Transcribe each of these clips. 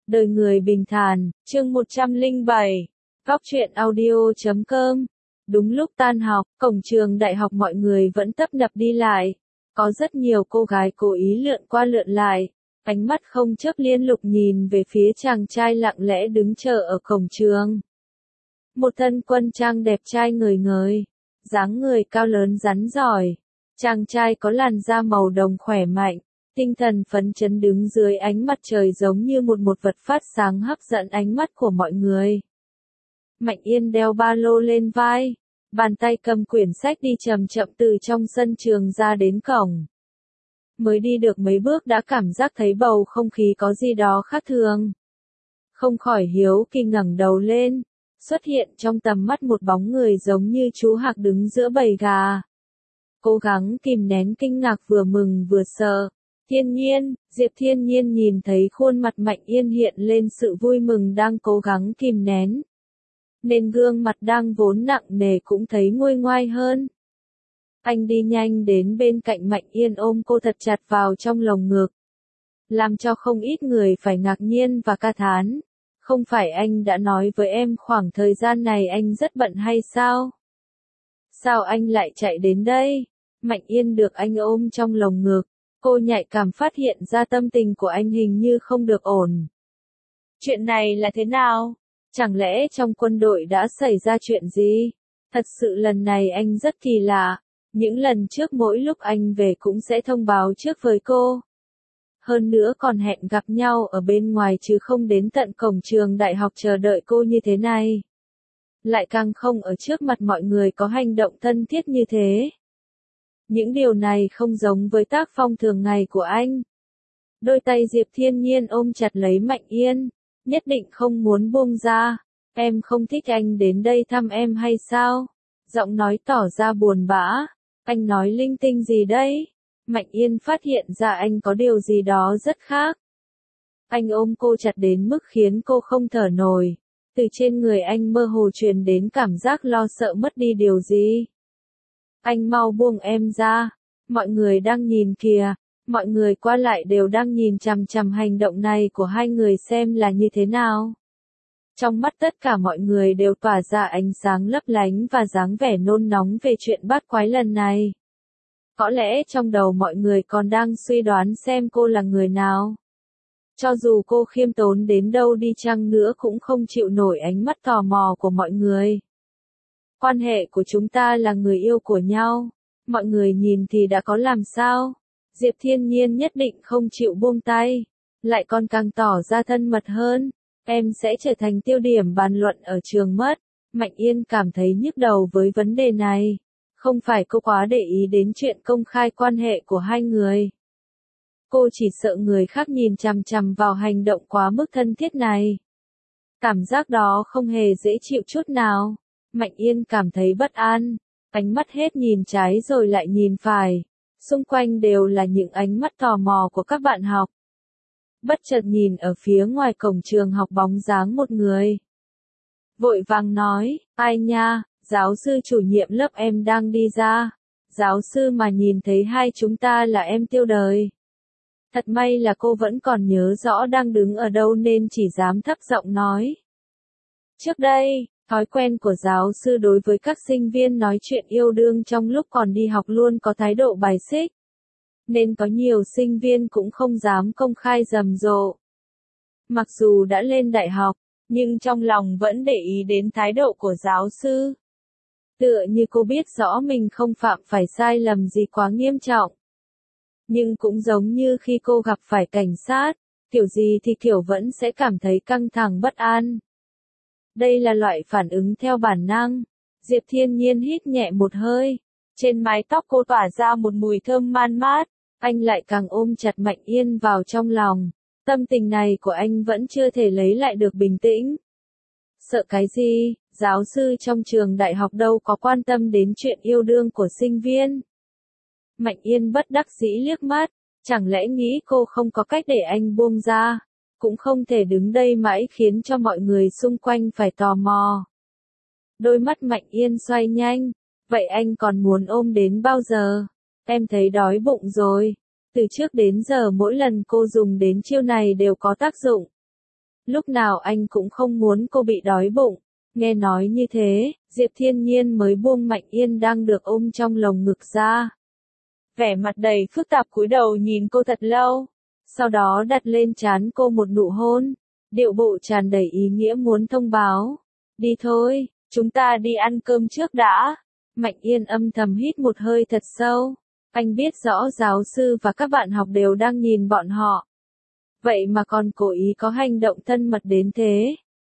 Đời người bình thản, chương 107, Góc truyện audio.com. Đúng lúc tan học, cổng trường đại học mọi người vẫn tấp nập đi lại. Có rất nhiều cô gái cố ý lượn qua lượn lại, ánh mắt không chớp liên lục nhìn về phía chàng trai lặng lẽ đứng chờ ở cổng trường. Một thân quân trang đẹp trai ngời ngời, dáng người cao lớn rắn giỏi. Chàng trai có làn da màu đồng khỏe mạnh, tinh thần phấn chấn đứng dưới ánh mặt trời giống như một vật phát sáng hấp dẫn ánh mắt của mọi người. Mạnh Yên đeo ba lô lên vai, bàn tay cầm quyển sách đi chậm chậm từ trong sân trường ra đến cổng. Mới đi được mấy bước đã cảm giác thấy bầu không khí có gì đó khác thường. Không khỏi hiếu kỳ ngẩng đầu lên, xuất hiện trong tầm mắt một bóng người giống như chú hạc đứng giữa bầy gà. Cố gắng kìm nén kinh ngạc vừa mừng vừa sợ. Thiên Nhiên, Diệp Thiên Nhiên nhìn thấy khuôn mặt Mạnh Yên hiện lên sự vui mừng đang cố gắng kìm nén. Nên gương mặt đang vốn nặng nề cũng thấy nguôi ngoai hơn. Anh đi nhanh đến bên cạnh Mạnh Yên ôm cô thật chặt vào trong lồng ngực. Làm cho không ít người phải ngạc nhiên và ca thán. Không phải anh đã nói với em khoảng thời gian này anh rất bận hay sao? Sao anh lại chạy đến đây? Mạnh Yên được anh ôm trong lồng ngực. Cô nhạy cảm phát hiện ra tâm tình của anh hình như không được ổn. Chuyện này là thế nào? Chẳng lẽ trong quân đội đã xảy ra chuyện gì? Thật sự lần này anh rất kỳ lạ. Những lần trước mỗi lúc anh về cũng sẽ thông báo trước với cô. Hơn nữa còn hẹn gặp nhau ở bên ngoài chứ không đến tận cổng trường đại học chờ đợi cô như thế này. Lại càng không ở trước mặt mọi người có hành động thân thiết như thế. Những điều này không giống với tác phong thường ngày của anh. Đôi tay Diệp Thiên Nhiên ôm chặt lấy Mạnh Yên, nhất định không muốn buông ra. Em không thích anh đến đây thăm em hay sao? Giọng nói tỏ ra buồn bã. Anh nói linh tinh gì đấy? Mạnh Yên phát hiện ra anh có điều gì đó rất khác. Anh ôm cô chặt đến mức khiến cô không thở nổi. Từ trên người anh mơ hồ truyền đến cảm giác lo sợ mất đi điều gì. Anh mau buông em ra. Mọi người đang nhìn kìa. Mọi người qua lại đều đang nhìn chằm chằm hành động này của hai người xem là như thế nào. Trong mắt tất cả mọi người đều tỏa ra ánh sáng lấp lánh và dáng vẻ nôn nóng về chuyện bát quái lần này. Có lẽ trong đầu mọi người còn đang suy đoán xem cô là người nào. Cho dù cô khiêm tốn đến đâu đi chăng nữa cũng không chịu nổi ánh mắt tò mò của mọi người. Quan hệ của chúng ta là người yêu của nhau. Mọi người nhìn thì đã có làm sao? Diệp Thiên Nhiên nhất định không chịu buông tay. Lại còn càng tỏ ra thân mật hơn. Em sẽ trở thành tiêu điểm bàn luận ở trường mất. Mạnh Yên cảm thấy nhức đầu với vấn đề này. Không phải cô quá để ý đến chuyện công khai quan hệ của hai người. Cô chỉ sợ người khác nhìn chằm chằm vào hành động quá mức thân thiết này. Cảm giác đó không hề dễ chịu chút nào. Mạnh Yên cảm thấy bất an. Ánh mắt hết nhìn trái rồi lại nhìn phải. Xung quanh đều là những ánh mắt tò mò của các bạn học. Bất chợt nhìn ở phía ngoài cổng trường học bóng dáng một người. Vội vàng nói, ai nha, giáo sư chủ nhiệm lớp em đang đi ra. Giáo sư mà nhìn thấy hai chúng ta là em tiêu đời. Thật may là cô vẫn còn nhớ rõ đang đứng ở đâu nên chỉ dám thấp giọng nói. Trước đây, thói quen của giáo sư đối với các sinh viên nói chuyện yêu đương trong lúc còn đi học luôn có thái độ bài xích. Nên có nhiều sinh viên cũng không dám công khai rầm rộ. Mặc dù đã lên đại học, nhưng trong lòng vẫn để ý đến thái độ của giáo sư. Tựa như cô biết rõ mình không phạm phải sai lầm gì quá nghiêm trọng. Nhưng cũng giống như khi cô gặp phải cảnh sát, kiểu gì thì kiểu vẫn sẽ cảm thấy căng thẳng bất an. Đây là loại phản ứng theo bản năng. Diệp Thiên Nhiên hít nhẹ một hơi. Trên mái tóc cô tỏa ra một mùi thơm man mát. Anh lại càng ôm chặt Mạnh Yên vào trong lòng. Tâm tình này của anh vẫn chưa thể lấy lại được bình tĩnh. Sợ cái gì? Giáo sư trong trường đại học đâu có quan tâm đến chuyện yêu đương của sinh viên. Mạnh Yên bất đắc dĩ liếc mắt. Chẳng lẽ nghĩ cô không có cách để anh buông ra? Cũng không thể đứng đây mãi khiến cho mọi người xung quanh phải tò mò. Đôi mắt Mạnh Yên xoay nhanh. Vậy anh còn muốn ôm đến bao giờ? Em thấy đói bụng rồi. Từ trước đến giờ mỗi lần cô dùng đến chiêu này đều có tác dụng. Lúc nào anh cũng không muốn cô bị đói bụng. Nghe nói như thế, Diệp Thiên Nhiên mới buông Mạnh Yên đang được ôm trong lồng ngực ra. Vẻ mặt đầy phức tạp cúi đầu nhìn cô thật lâu, sau đó đặt lên trán cô một nụ hôn, điệu bộ tràn đầy ý nghĩa muốn thông báo. Đi thôi, chúng ta đi ăn cơm trước đã. Mạnh Yên âm thầm hít một hơi thật sâu. Anh biết rõ giáo sư và các bạn học đều đang nhìn bọn họ. Vậy mà còn cố ý có hành động thân mật đến thế.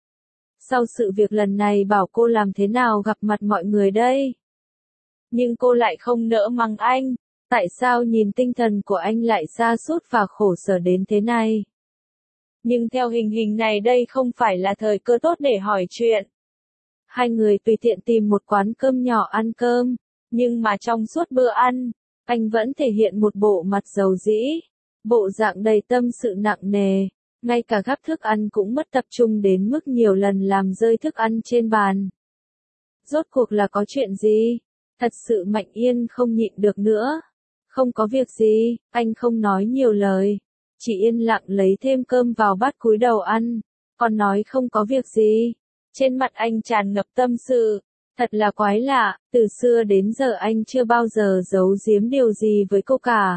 Sau sự việc lần này bảo cô làm thế nào gặp mặt mọi người đây? Nhưng cô lại không nỡ mắng anh. Tại sao nhìn tinh thần của anh lại sa sút và khổ sở đến thế này? Nhưng theo hình hình này đây không phải là thời cơ tốt để hỏi chuyện. Hai người tùy tiện tìm một quán cơm nhỏ ăn cơm, nhưng mà trong suốt bữa ăn, anh vẫn thể hiện một bộ mặt dầu dĩ, bộ dạng đầy tâm sự nặng nề, ngay cả gắp thức ăn cũng mất tập trung đến mức nhiều lần làm rơi thức ăn trên bàn. Rốt cuộc là có chuyện gì? Thật sự Mạnh Yên không nhịn được nữa. Không có việc gì, anh không nói nhiều lời, chỉ yên lặng lấy thêm cơm vào bát cúi đầu ăn, còn nói không có việc gì. Trên mặt anh tràn ngập tâm sự, thật là quái lạ, từ xưa đến giờ anh chưa bao giờ giấu giếm điều gì với cô cả.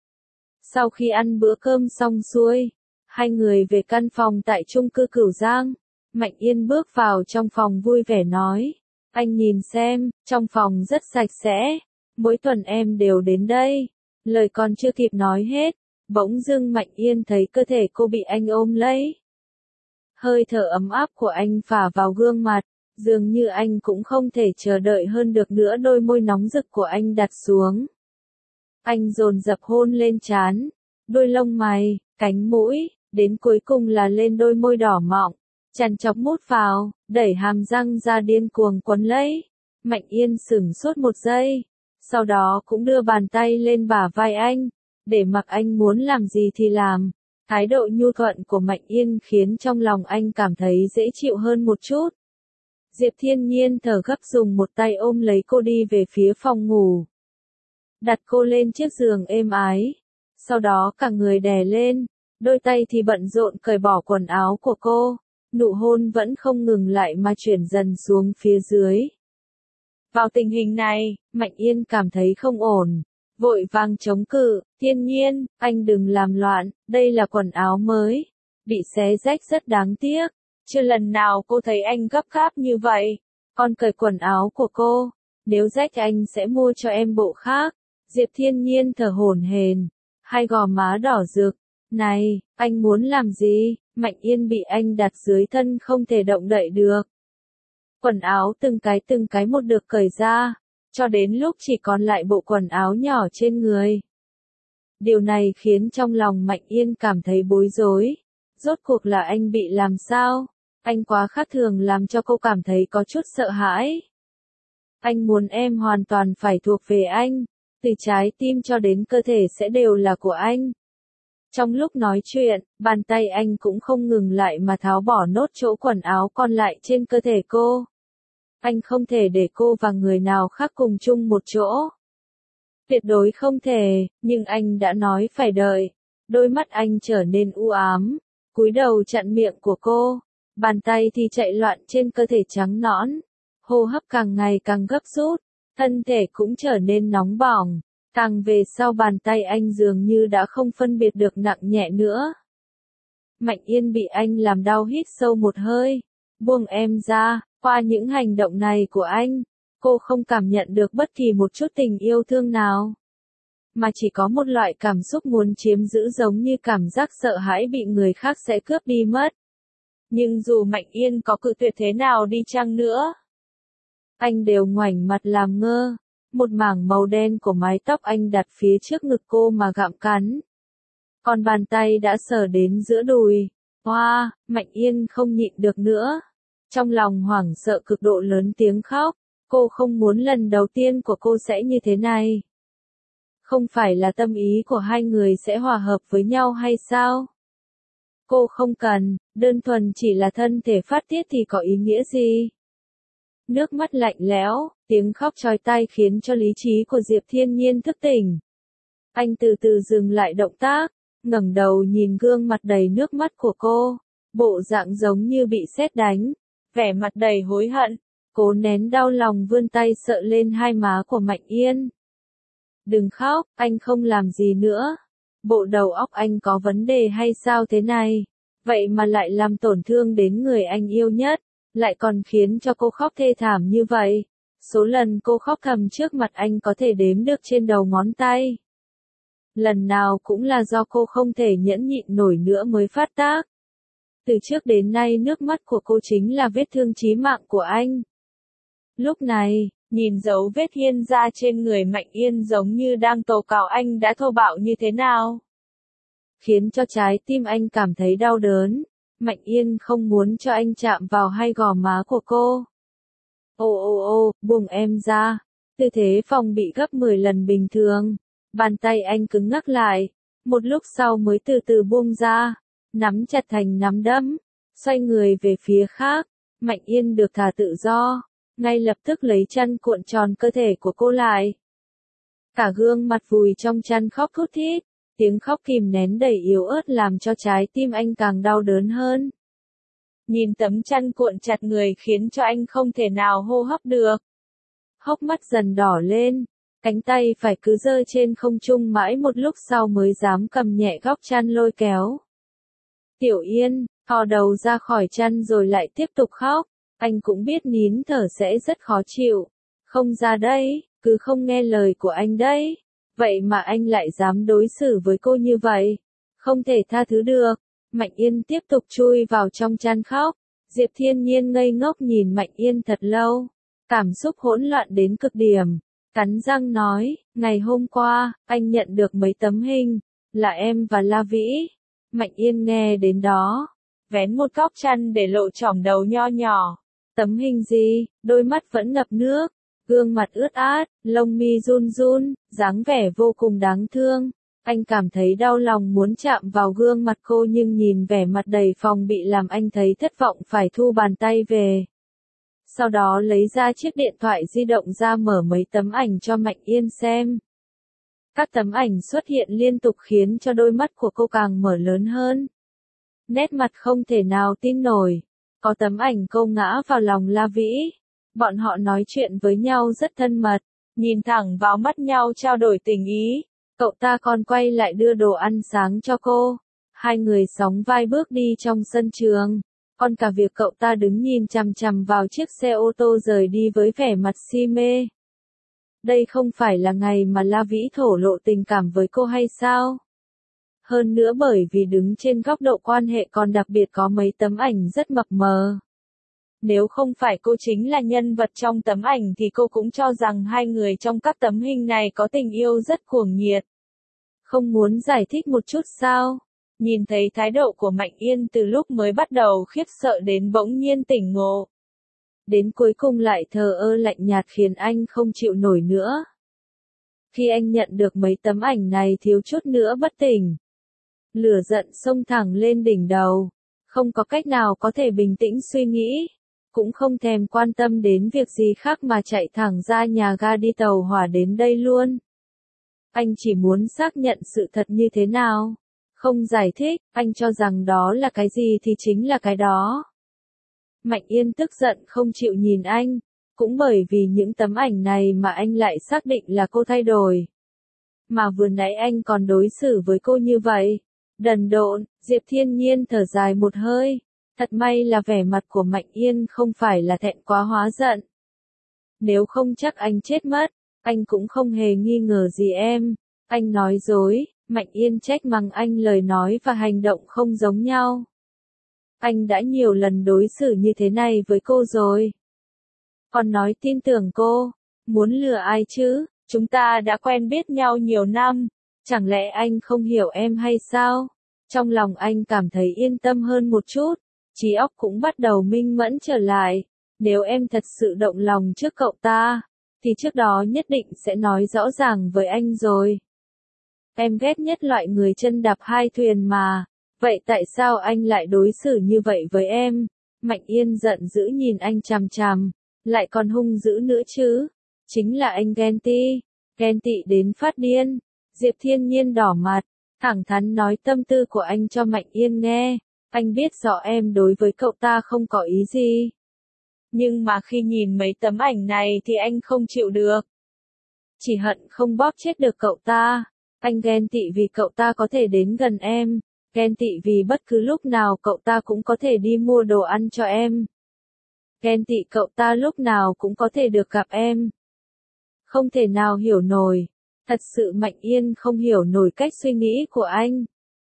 Sau khi ăn bữa cơm xong xuôi, hai người về căn phòng tại chung cư Cửu Giang. Mạnh Yên bước vào trong phòng vui vẻ nói, anh nhìn xem, trong phòng rất sạch sẽ, mỗi tuần em đều đến đây. Lời còn chưa kịp nói hết, bỗng dưng Mạnh Yên thấy cơ thể cô bị anh ôm lấy. Hơi thở ấm áp của anh phả vào gương mặt, dường như anh cũng không thể chờ đợi hơn được nữa, đôi môi nóng rực của anh đặt xuống. Anh dồn dập hôn lên trán, đôi lông mày, cánh mũi, đến cuối cùng là lên đôi môi đỏ mọng, chằn chọc mút vào, đẩy hàm răng ra điên cuồng quấn lấy. Mạnh Yên sững sốt một giây, sau đó cũng đưa bàn tay lên bả vai anh, để mặc anh muốn làm gì thì làm. Thái độ nhu thuận của Mạnh Yên khiến trong lòng anh cảm thấy dễ chịu hơn một chút. Diệp Thiên Nhiên thở gấp dùng một tay ôm lấy cô đi về phía phòng ngủ. Đặt cô lên chiếc giường êm ái. Sau đó cả người đè lên, đôi tay thì bận rộn cởi bỏ quần áo của cô. Nụ hôn vẫn không ngừng lại mà chuyển dần xuống phía dưới. Vào tình hình này, Mạnh Yên cảm thấy không ổn. Vội vàng chống cự, Thiên Nhiên, anh đừng làm loạn, đây là quần áo mới. Bị xé rách rất đáng tiếc. Chưa lần nào cô thấy anh gấp gáp như vậy. Con cởi quần áo của cô. Nếu rách anh sẽ mua cho em bộ khác. Diệp Thiên Nhiên thở hổn hển, hai gò má đỏ rực. Này, anh muốn làm gì? Mạnh Yên bị anh đặt dưới thân không thể động đậy được. Quần áo từng cái một được cởi ra, cho đến lúc chỉ còn lại bộ quần áo nhỏ trên người. Điều này khiến trong lòng Mạnh Yên cảm thấy bối rối. Rốt cuộc là anh bị làm sao? Anh quá khác thường làm cho cô cảm thấy có chút sợ hãi. Anh muốn em hoàn toàn phải thuộc về anh, từ trái tim cho đến cơ thể sẽ đều là của anh. Trong lúc nói chuyện, bàn tay anh cũng không ngừng lại mà tháo bỏ nốt chỗ quần áo còn lại trên cơ thể cô. Anh không thể để cô và người nào khác cùng chung một chỗ. Tuyệt đối không thể, nhưng anh đã nói phải đợi. Đôi mắt anh trở nên u ám, cúi đầu chặn miệng của cô. Bàn tay thì chạy loạn trên cơ thể trắng nõn. Hô hấp càng ngày càng gấp rút, thân thể cũng trở nên nóng bỏng. Càng về sau bàn tay anh dường như đã không phân biệt được nặng nhẹ nữa. Mạnh Yên bị anh làm đau hít sâu một hơi. Buông em ra, qua những hành động này của anh, cô không cảm nhận được bất kỳ một chút tình yêu thương nào. Mà chỉ có một loại cảm xúc muốn chiếm giữ giống như cảm giác sợ hãi bị người khác sẽ cướp đi mất. Nhưng dù Mạnh Yên có cự tuyệt thế nào đi chăng nữa, anh đều ngoảnh mặt làm ngơ. Một mảng màu đen của mái tóc anh đặt phía trước ngực cô mà gặm cắn. Còn bàn tay đã sờ đến giữa đùi. Hoa, Mạnh Yên không nhịn được nữa. Trong lòng hoảng sợ cực độ lớn tiếng khóc. Cô không muốn lần đầu tiên của cô sẽ như thế này. Không phải là tâm ý của hai người sẽ hòa hợp với nhau hay sao? Cô không cần, đơn thuần chỉ là thân thể phát tiết thì có ý nghĩa gì? Nước mắt lạnh lẽo, tiếng khóc chói tai khiến cho lý trí của Diệp Thiên Nhiên thức tỉnh. Anh từ từ dừng lại động tác, ngẩng đầu nhìn gương mặt đầy nước mắt của cô. bộ dạng giống như bị sét đánh, vẻ mặt đầy hối hận, cố nén đau lòng vươn tay sờ lên hai má của Mạnh Yên. Đừng khóc, anh không làm gì nữa. Bộ đầu óc anh có vấn đề hay sao thế này? Vậy mà lại làm tổn thương đến người anh yêu nhất, lại còn khiến cho cô khóc thê thảm như vậy. Số lần cô khóc thầm trước mặt anh có thể đếm được trên đầu ngón tay. Lần nào cũng là do cô không thể nhẫn nhịn nổi nữa mới phát tác. Từ trước đến nay nước mắt của cô chính là vết thương chí mạng của anh. Lúc này, nhìn dấu vết hiên ra trên người Mạnh Yên giống như đang tố cáo anh đã thô bạo như thế nào. Khiến cho trái tim anh cảm thấy đau đớn. Mạnh Yên không muốn cho anh chạm vào hai gò má của cô. Ô, buông em ra. Tư thế phòng bị gấp 10 lần bình thường. Bàn tay anh cứng ngắc lại. Một lúc sau mới từ từ buông ra. Nắm chặt thành nắm đấm. Xoay người về phía khác. Mạnh Yên được thả tự do. Ngay lập tức lấy chăn cuộn tròn cơ thể của cô lại. Cả gương mặt vùi trong chăn khóc thút thít. Tiếng khóc kìm nén đầy yếu ớt làm cho trái tim anh càng đau đớn hơn. Nhìn tấm chăn cuộn chặt người khiến cho anh không thể nào hô hấp được. Hốc mắt dần đỏ lên, cánh tay phải cứ giơ trên không trung mãi một lúc sau mới dám cầm nhẹ góc chăn lôi kéo. Tiểu Yên, thò đầu ra khỏi chăn rồi lại tiếp tục khóc. Anh cũng biết nín thở sẽ rất khó chịu. Không ra đây, cứ không nghe lời của anh đấy. Vậy mà anh lại dám đối xử với cô như vậy. Không thể tha thứ được. Mạnh Yên tiếp tục chui vào trong chăn khóc. Diệp Thiên Nhiên ngây ngốc nhìn Mạnh Yên thật lâu. Cảm xúc hỗn loạn đến cực điểm. Cắn răng nói, ngày hôm qua, anh nhận được mấy tấm hình. Là em và La Vĩ. Mạnh Yên nghe đến đó. Vén một góc chăn để lộ chỏm đầu nho nhỏ. Tấm hình gì, đôi mắt vẫn ngập nước. Gương mặt ướt át, lông mi run run, dáng vẻ vô cùng đáng thương. Anh cảm thấy đau lòng muốn chạm vào gương mặt cô nhưng nhìn vẻ mặt đầy phòng bị làm anh thấy thất vọng phải thu bàn tay về. Sau đó lấy ra chiếc điện thoại di động ra mở mấy tấm ảnh cho Mạnh Yên xem. Các tấm ảnh xuất hiện liên tục khiến cho đôi mắt của cô càng mở lớn hơn. Nét mặt không thể nào tin nổi. Có tấm ảnh cô ngã vào lòng La Vĩ. Bọn họ nói chuyện với nhau rất thân mật, nhìn thẳng vào mắt nhau trao đổi tình ý. Cậu ta còn quay lại đưa đồ ăn sáng cho cô. Hai người sóng vai bước đi trong sân trường. Còn cả việc cậu ta đứng nhìn chằm chằm vào chiếc xe ô tô rời đi với vẻ mặt si mê. Đây không phải là ngày mà La Vĩ thổ lộ tình cảm với cô hay sao? Hơn nữa bởi vì đứng trên góc độ quan hệ còn đặc biệt có mấy tấm ảnh rất mập mờ. Nếu không phải cô chính là nhân vật trong tấm ảnh thì cô cũng cho rằng hai người trong các tấm hình này có tình yêu rất cuồng nhiệt. Không muốn giải thích một chút sao? Nhìn thấy thái độ của Mạnh Yên từ lúc mới bắt đầu khiếp sợ đến bỗng nhiên tỉnh ngộ. Đến cuối cùng lại thờ ơ lạnh nhạt khiến anh không chịu nổi nữa. Khi anh nhận được mấy tấm ảnh này thiếu chút nữa bất tỉnh. Lửa giận xông thẳng lên đỉnh đầu. Không có cách nào có thể bình tĩnh suy nghĩ. Cũng không thèm quan tâm đến việc gì khác mà chạy thẳng ra nhà ga đi tàu hỏa đến đây luôn. Anh chỉ muốn xác nhận sự thật như thế nào. Không giải thích, anh cho rằng đó là cái gì thì chính là cái đó. Mạnh Yên tức giận không chịu nhìn anh. Cũng bởi vì những tấm ảnh này mà anh lại xác định là cô thay đổi. Mà vừa nãy anh còn đối xử với cô như vậy. Đần độn, Diệp Thiên Nhiên thở dài một hơi. Thật may là vẻ mặt của Mạnh Yên không phải là thẹn quá hóa giận. Nếu không chắc anh chết mất, anh cũng không hề nghi ngờ gì em. Anh nói dối, Mạnh Yên trách mắng anh lời nói và hành động không giống nhau. Anh đã nhiều lần đối xử như thế này với cô rồi. Còn nói tin tưởng cô, muốn lừa ai chứ, chúng ta đã quen biết nhau nhiều năm, chẳng lẽ anh không hiểu em hay sao? Trong lòng anh cảm thấy yên tâm hơn một chút. Trí óc cũng bắt đầu minh mẫn trở lại. Nếu em thật sự động lòng trước cậu ta, thì trước đó nhất định sẽ nói rõ ràng với anh rồi. Em ghét nhất loại người chân đạp hai thuyền mà. Vậy tại sao anh lại đối xử như vậy với em? Mạnh Yên giận dữ nhìn anh chằm chằm. Lại còn hung dữ nữa chứ. Chính là anh ghen tị đến phát điên. Diệp Thiên Nhiên đỏ mặt, thẳng thắn nói tâm tư của anh cho Mạnh Yên nghe. Anh biết rõ em đối với cậu ta không có ý gì. Nhưng mà khi nhìn mấy tấm ảnh này thì anh không chịu được. Chỉ hận không bóp chết được cậu ta. Anh ghen tị vì cậu ta có thể đến gần em. Ghen tị vì bất cứ lúc nào cậu ta cũng có thể đi mua đồ ăn cho em. Ghen tị cậu ta lúc nào cũng có thể được gặp em. Không thể nào hiểu nổi. Thật sự Mạnh Yên không hiểu nổi cách suy nghĩ của anh.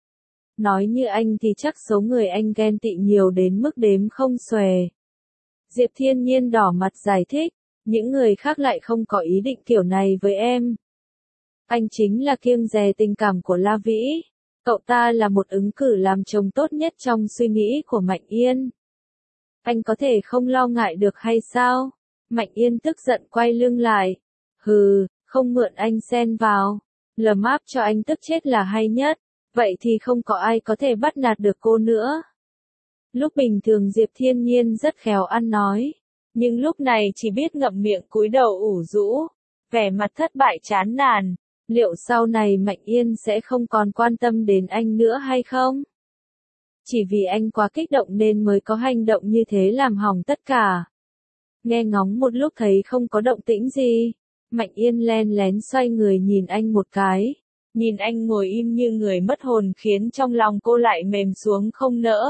Nói như anh thì chắc số người anh ghen tị nhiều đến mức đếm không xuể. Diệp Thiên Nhiên đỏ mặt giải thích, những người khác lại không có ý định kiểu này với em. Anh chính là kiêng dè tình cảm của La Vĩ. Cậu ta là một ứng cử làm chồng tốt nhất trong suy nghĩ của Mạnh Yên. Anh có thể không lo ngại được hay sao? Mạnh Yên tức giận quay lưng lại. Hừ, không mượn anh xen vào. Lầm áp cho anh tức chết là hay nhất. Vậy thì không có ai có thể bắt nạt được cô nữa. Lúc bình thường Diệp Thiên Nhiên rất khéo ăn nói. Nhưng lúc này chỉ biết ngậm miệng cúi đầu ủ rũ. Vẻ mặt thất bại chán nản. Liệu sau này Mạnh Yên sẽ không còn quan tâm đến anh nữa hay không? Chỉ vì anh quá kích động nên mới có hành động như thế làm hỏng tất cả. Nghe ngóng một lúc thấy không có động tĩnh gì. Mạnh Yên len lén xoay người nhìn anh một cái. Nhìn anh ngồi im như người mất hồn khiến trong lòng cô lại mềm xuống không nỡ.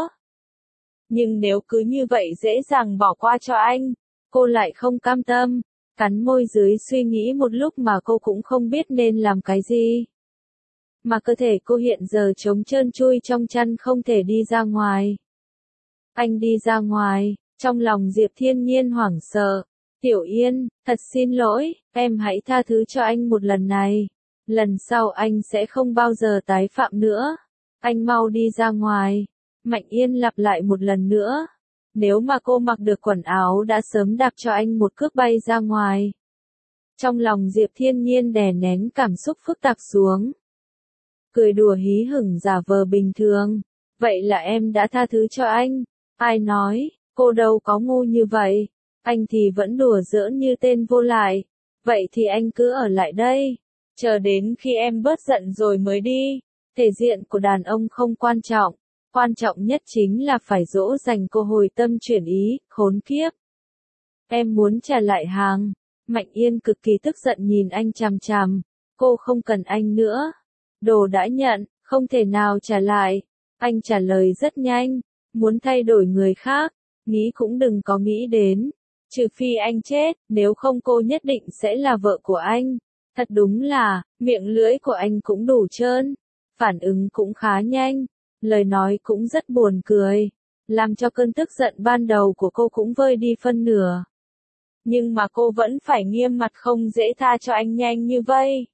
Nhưng nếu cứ như vậy dễ dàng bỏ qua cho anh, cô lại không cam tâm. Cắn môi dưới suy nghĩ một lúc mà cô cũng không biết nên làm cái gì. Mà cơ thể cô hiện giờ trống trơn chui trong chăn không thể đi ra ngoài. Anh đi ra ngoài, trong lòng Diệp Thiên Nhiên hoảng sợ. Tiểu Yên, thật xin lỗi, em hãy tha thứ cho anh một lần này. Lần sau anh sẽ không bao giờ tái phạm nữa. Anh mau đi ra ngoài. Mạnh Yên lặp lại một lần nữa. Nếu mà cô mặc được quần áo đã sớm đạp cho anh một cước bay ra ngoài. Trong lòng Diệp Thiên Nhiên đè nén cảm xúc phức tạp xuống. Cười đùa hí hửng giả vờ bình thường. Vậy là em đã tha thứ cho anh. Ai nói, cô đâu có ngu như vậy. Anh thì vẫn đùa giỡn như tên vô lại. Vậy thì anh cứ ở lại đây. Chờ đến khi em bớt giận rồi mới đi. Thể diện của đàn ông không quan trọng. Quan trọng nhất chính là phải dỗ dành cô hồi tâm chuyển ý, khốn kiếp. Em muốn trả lại hàng. Mạnh Yên cực kỳ tức giận nhìn anh chằm chằm. Cô không cần anh nữa. Đồ đã nhận, không thể nào trả lại. Anh trả lời rất nhanh. Muốn thay đổi người khác, nghĩ cũng đừng có nghĩ đến. Trừ phi anh chết, nếu không cô nhất định sẽ là vợ của anh. Thật đúng là, miệng lưỡi của anh cũng đủ trơn. Phản ứng cũng khá nhanh. Lời nói cũng rất buồn cười. Làm cho cơn tức giận ban đầu của cô cũng vơi đi phân nửa. Nhưng mà cô vẫn phải nghiêm mặt không dễ tha cho anh nhanh như vậy.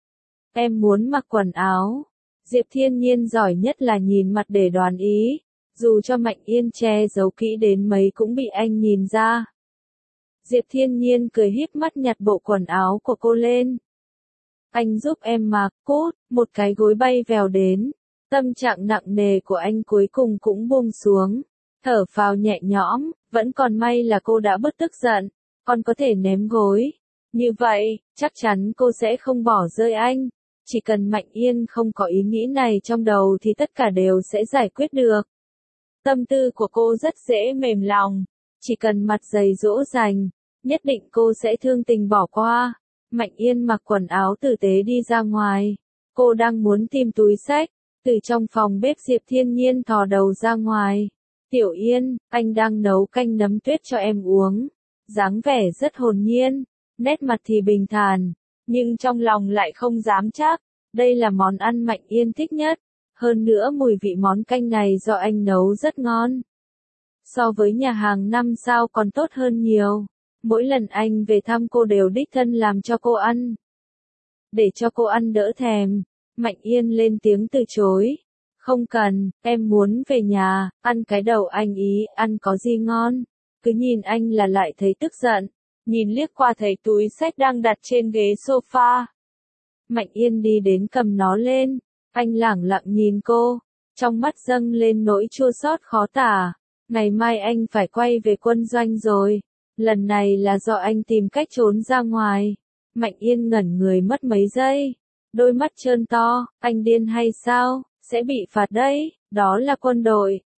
Em muốn mặc quần áo. Diệp Thiên Nhiên giỏi nhất là nhìn mặt để đoán ý. Dù cho Mạnh Yên che giấu kỹ đến mấy cũng bị anh nhìn ra. Diệp Thiên Nhiên cười híp mắt nhặt bộ quần áo của cô lên. Anh giúp em mặc, cút, một cái gối bay vèo đến. Tâm trạng nặng nề của anh cuối cùng cũng buông xuống. Thở phào nhẹ nhõm, vẫn còn may là cô đã bớt tức giận, còn có thể ném gối. Như vậy, chắc chắn cô sẽ không bỏ rơi anh. Chỉ cần Mạnh Yên không có ý nghĩ này trong đầu thì tất cả đều sẽ giải quyết được. Tâm tư của cô rất dễ mềm lòng. Chỉ cần mặt dày dỗ dành, nhất định cô sẽ thương tình bỏ qua. Mạnh Yên mặc quần áo tử tế đi ra ngoài. Cô đang muốn tìm túi xách. Từ trong phòng bếp Diệp Thiên Nhiên thò đầu ra ngoài. Tiểu Yên, anh đang nấu canh nấm tuyết cho em uống. Dáng vẻ rất hồn nhiên, nét mặt thì bình thản, nhưng trong lòng lại không dám chắc. Đây là món ăn Mạnh Yên thích nhất. Hơn nữa mùi vị món canh này do anh nấu rất ngon. So với nhà hàng 5 sao còn tốt hơn nhiều. Mỗi lần anh về thăm cô đều đích thân làm cho cô ăn. Để cho cô ăn đỡ thèm. Mạnh Yên lên tiếng từ chối. Không cần, em muốn về nhà, ăn cái đầu anh ý, ăn có gì ngon. Cứ nhìn anh là lại thấy tức giận. Nhìn liếc qua thấy túi xách đang đặt trên ghế sofa. Mạnh Yên đi đến cầm nó lên. Anh lẳng lặng nhìn cô. Trong mắt dâng lên nỗi chua xót khó tả. Ngày mai anh phải quay về quân doanh rồi. Lần này là do anh tìm cách trốn ra ngoài. Mạnh Yên ngẩn người mất mấy giây. Đôi mắt trơn to, anh điên hay sao, sẽ bị phạt đấy, đó là quân đội,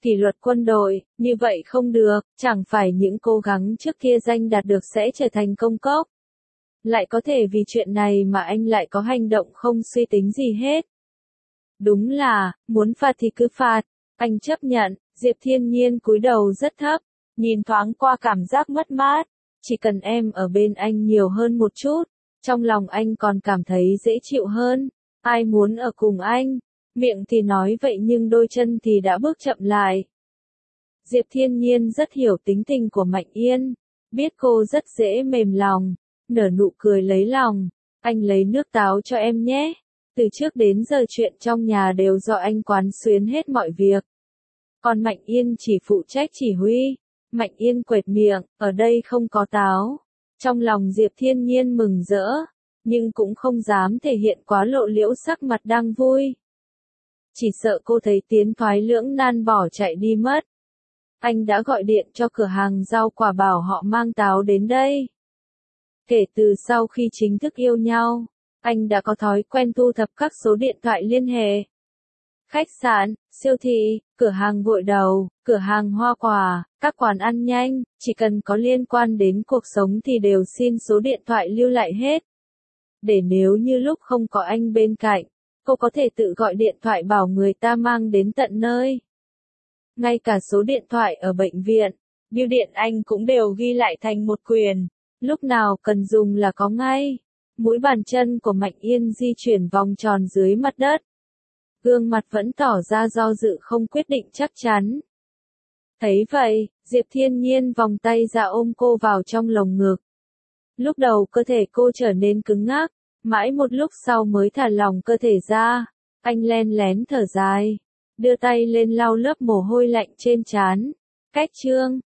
kỷ luật quân đội, như vậy không được, chẳng phải những cố gắng trước kia danh đạt được sẽ trở thành công cốc. Lại có thể vì chuyện này mà anh lại có hành động không suy tính gì hết. Đúng là, muốn phạt thì cứ phạt, anh chấp nhận. Diệp Thiên Nhiên cúi đầu rất thấp, nhìn thoáng qua cảm giác mất mát. Chỉ cần em ở bên anh nhiều hơn một chút, trong lòng anh còn cảm thấy dễ chịu hơn. Ai muốn ở cùng anh? Miệng thì nói vậy nhưng đôi chân thì đã bước chậm lại. Diệp Thiên Nhiên rất hiểu tính tình của Mạnh Yên, biết cô rất dễ mềm lòng, nở nụ cười lấy lòng. Anh lấy nước táo cho em nhé. Từ trước đến giờ chuyện trong nhà đều do anh quán xuyến hết mọi việc. Còn Mạnh Yên chỉ phụ trách chỉ huy. Mạnh Yên quệt miệng, ở đây không có táo. Trong lòng Diệp Thiên Nhiên mừng rỡ, nhưng cũng không dám thể hiện quá lộ liễu sắc mặt đang vui. Chỉ sợ cô thấy tiến thoái lưỡng nan bỏ chạy đi mất. Anh đã gọi điện cho cửa hàng rau quả bảo họ mang táo đến đây. Kể từ sau khi chính thức yêu nhau, anh đã có thói quen thu thập các số điện thoại liên hệ. Khách sạn, siêu thị, cửa hàng gội đầu, cửa hàng hoa quả, các quán ăn nhanh, chỉ cần có liên quan đến cuộc sống thì đều xin số điện thoại lưu lại hết. Để nếu như lúc không có anh bên cạnh, cô có thể tự gọi điện thoại bảo người ta mang đến tận nơi. Ngay cả số điện thoại ở bệnh viện, bưu điện anh cũng đều ghi lại thành một quyển. Lúc nào cần dùng là có ngay. Mũi bàn chân của Mạnh Yên di chuyển vòng tròn dưới mặt đất. Gương mặt vẫn tỏ ra do dự không quyết định chắc chắn. Thấy vậy, Diệp Thiên Nhiên vòng tay ra ôm cô vào trong lồng ngực. Lúc đầu cơ thể cô trở nên cứng ngắc, mãi một lúc sau mới thả lỏng cơ thể ra. Anh len lén thở dài, đưa tay lên lau lớp mồ hôi lạnh trên trán. Cách chương